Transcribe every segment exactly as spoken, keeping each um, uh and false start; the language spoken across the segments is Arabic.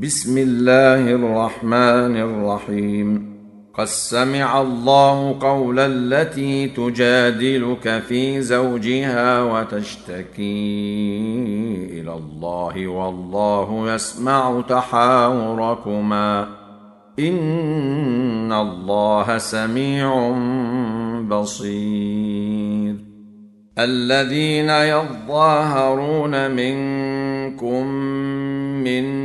بسم الله الرحمن الرحيم. قد سمع الله قول التي تجادلك في زوجها وتشتكي إلى الله والله يسمع تحاوركما إن الله سميع بصير. الذين يظاهرون منكم من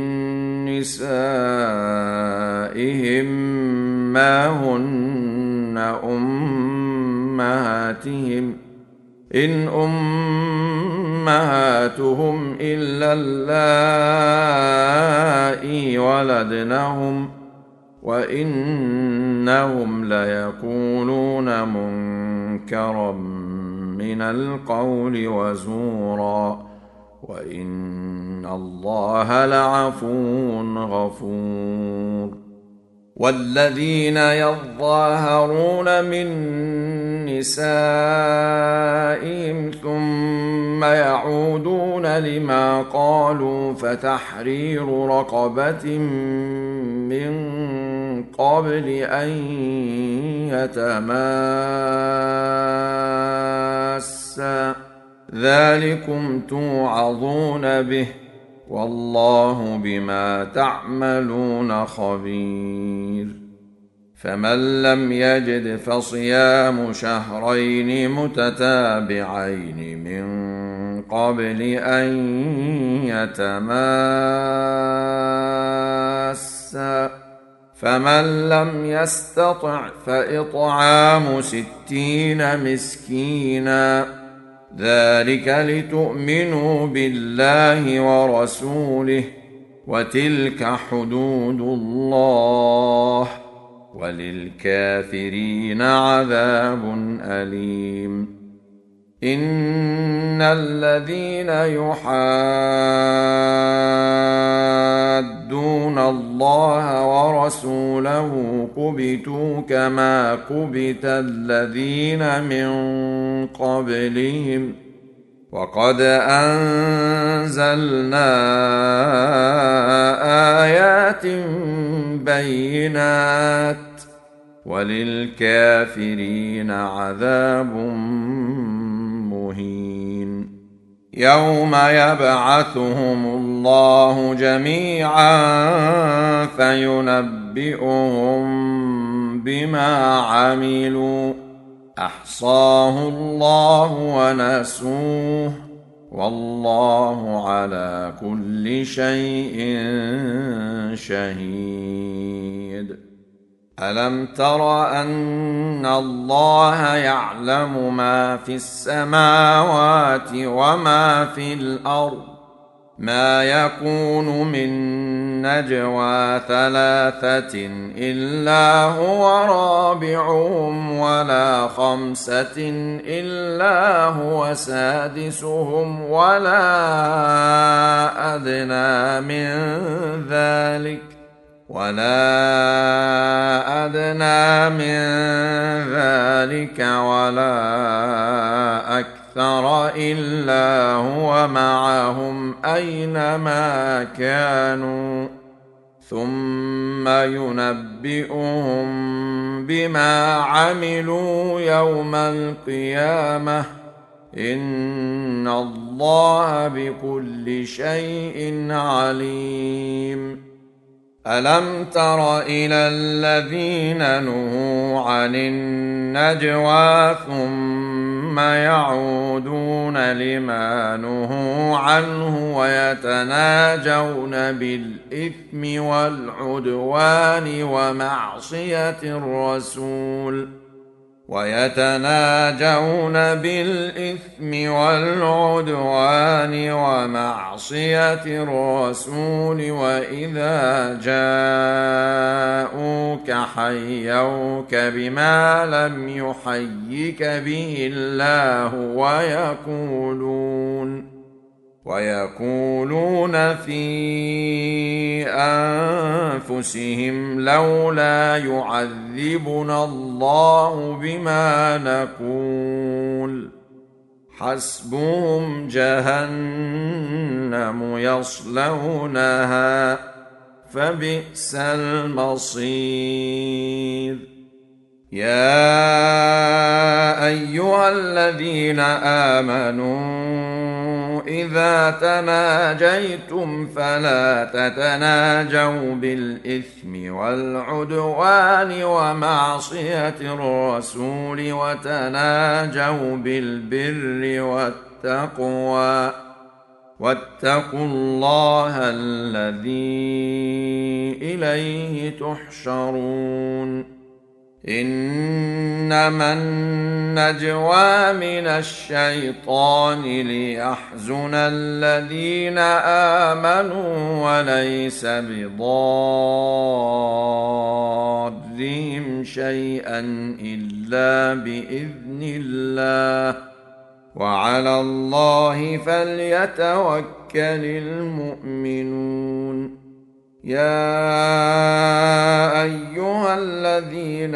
نسائهم ما هن أمهاتهم إن أمهاتهم إلا اللائي ولدنهم وإنهم ليقولون منكرا من القول وزورا وإن الله لعفو غفور. والذين يظاهرون من نسائهم ثم يعودون لما قالوا فتحرير رقبة من قبل أن يتماسا ذلكم توعظون به والله بما تعملون خبير. فمن لم يجد فصيام شهرين متتابعين من قبل أن يتماسا فمن لم يستطع فإطعام ستين مسكينا ذلك لتؤمنوا بالله ورسوله وتلك حدود الله وللكافرين عذاب أليم. إن الذين يحادون الله ورسوله كبتوا كما كبت الذين من قبلهم وقد أنزلنا آيات بينات وللكافرين عذاب مهين. يوم يبعثهم الله جميعا فينبئهم بما عملوا أحصاه الله ونسوه والله على كل شيء شهيد. ألم تر أن الله يعلم ما في السماوات وما في الأرض ما يكون من نجوى ثلاثة إلا هو رابعهم ولا خمسة إلا هو سادسهم ولا أدنى من ذلك ولا أدنى من ذلك ولا أكثر إلا هو معهم أينما كانوا ثم ينبئهم بما عملوا يوم القيامة إن الله بكل شيء عليم. ألم تر إلى الذين نهوا عن النجوى ثم يعودون لما نهوا عنه ويتناجون بالإثم والعدوان ومعصية الرسول ويتناجون بالإثم والعدوان ومعصية الرسول وإذا جاءوك حيوك بما لم يحيك به الله ويقولون ويقولون في أنفسهم لولا يعذبنا الله بما نقول حسبهم جهنم يصلونها فبئس المصير. يا أيها الذين آمنوا إذا تناجيتم فلا تتناجوا بالإثم والعدوان ومعصية الرسول وتناجوا بالبر والتقوى واتقوا الله الذي إليه تحشرون. إنما النجوى من الشيطان ليحزن الذين آمنوا وليس بضارهم شيئا إلا بإذن الله وعلى الله فليتوكل المؤمنون. يا أيها الذين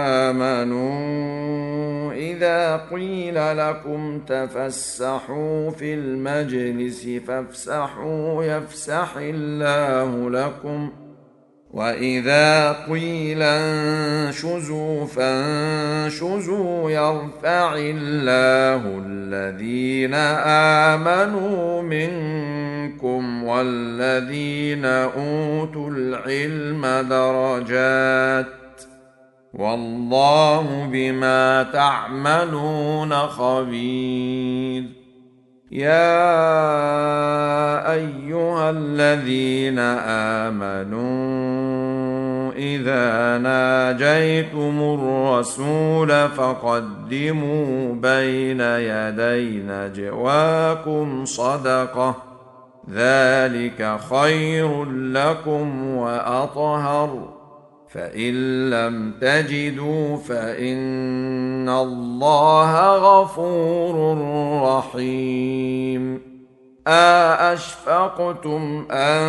آمنوا إذا قيل لكم تفسحوا في المجلس فافسحوا يفسح الله لكم وإذا قيل انشزوا فانشزوا يرفع الله الذين آمنوا منكم والذين أوتوا العلم درجات والله بما تعملون خبير. يا أيها الذين آمنوا إذا ناجيتم الرسول فقدموا بين يدي نجواكم صدقة ذلك خير لكم وأطهر فإن لم تجدوا فإن الله غفور رحيم. أأشفقتم أن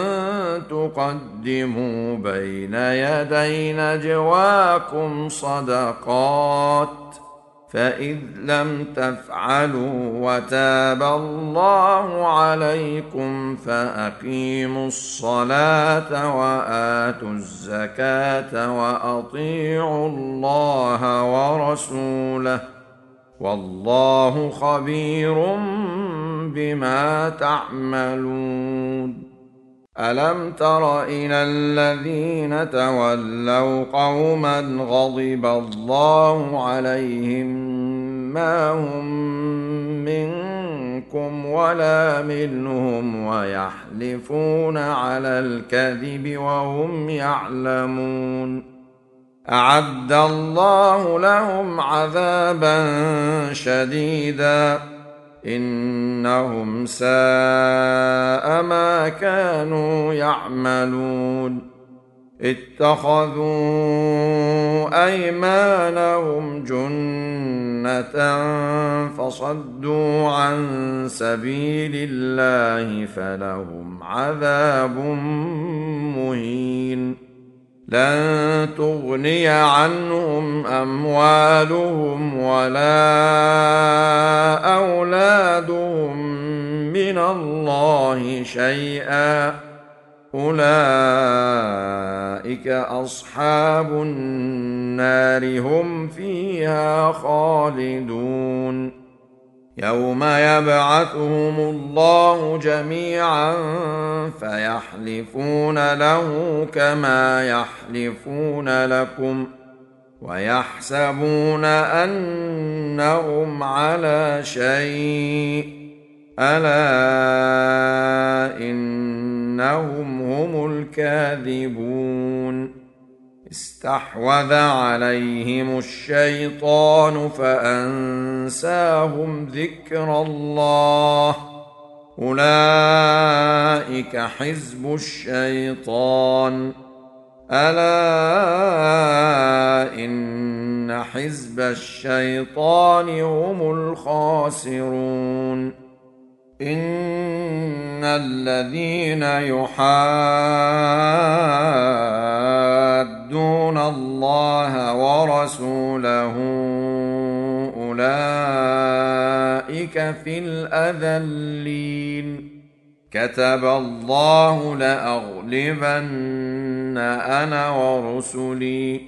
تقدموا بين يدي نجواكم صدقات فإذ لم تفعلوا وتاب الله عليكم فأقيموا الصلاة وآتوا الزكاة وأطيعوا الله ورسوله والله خبير بما تعملون. ألم تر إلى الذين تولوا قوما غضب الله عليهم ما هم منكم ولا منهم ويحلفون على الكذب وهم يعلمون أعد الله لهم عذابا شديدا إنهم ساء ما كانوا يعملون. اتخذوا أيمانهم جنة فصدوا عن سبيل الله فلهم عذاب مهين. لن تغني عنهم أموالهم ولا أولادهم من الله شيئا أولئك أصحاب النار هم فيها خالدون. يوم يبعثهم الله جميعا فيحلفون له كما يحلفون لكم ويحسبون أنهم على شيء ألا إنهم هم الكاذبون. استحوذ عليهم الشيطان فأنساهم ذكر الله أولئك حزب الشيطان ألا إن حزب الشيطان هم الخاسرون. إن الذين يحادون الله ورسوله أولئك في الأذلين كتب الله لأغلبن أنا ورسلي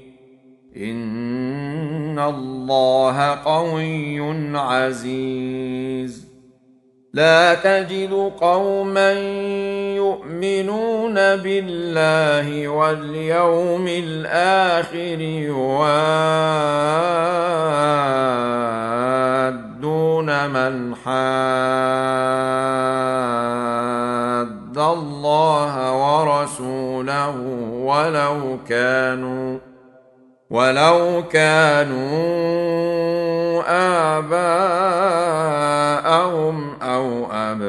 إن الله قوي عزيز. لا تجد قوما يؤمنون بالله واليوم الآخر يوادون من حاد الله ورسوله ولو كانوا ولو كانوا آباءهم أو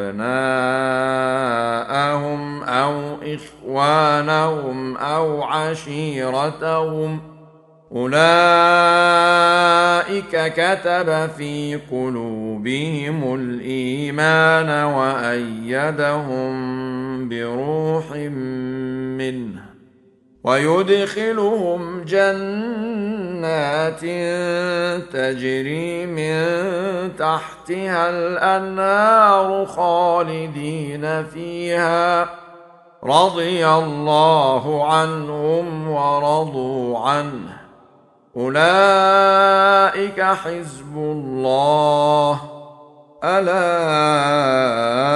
أبناءهم أو إخوانهم أو عشيرتهم أولئك كتب في قلوبهم الإيمان وأيدهم بروح منه ويدخلهم جنات تجري من تحتها الأنهار خالدين فيها رضي الله عنهم ورضوا عنه أولئك حزب الله ألا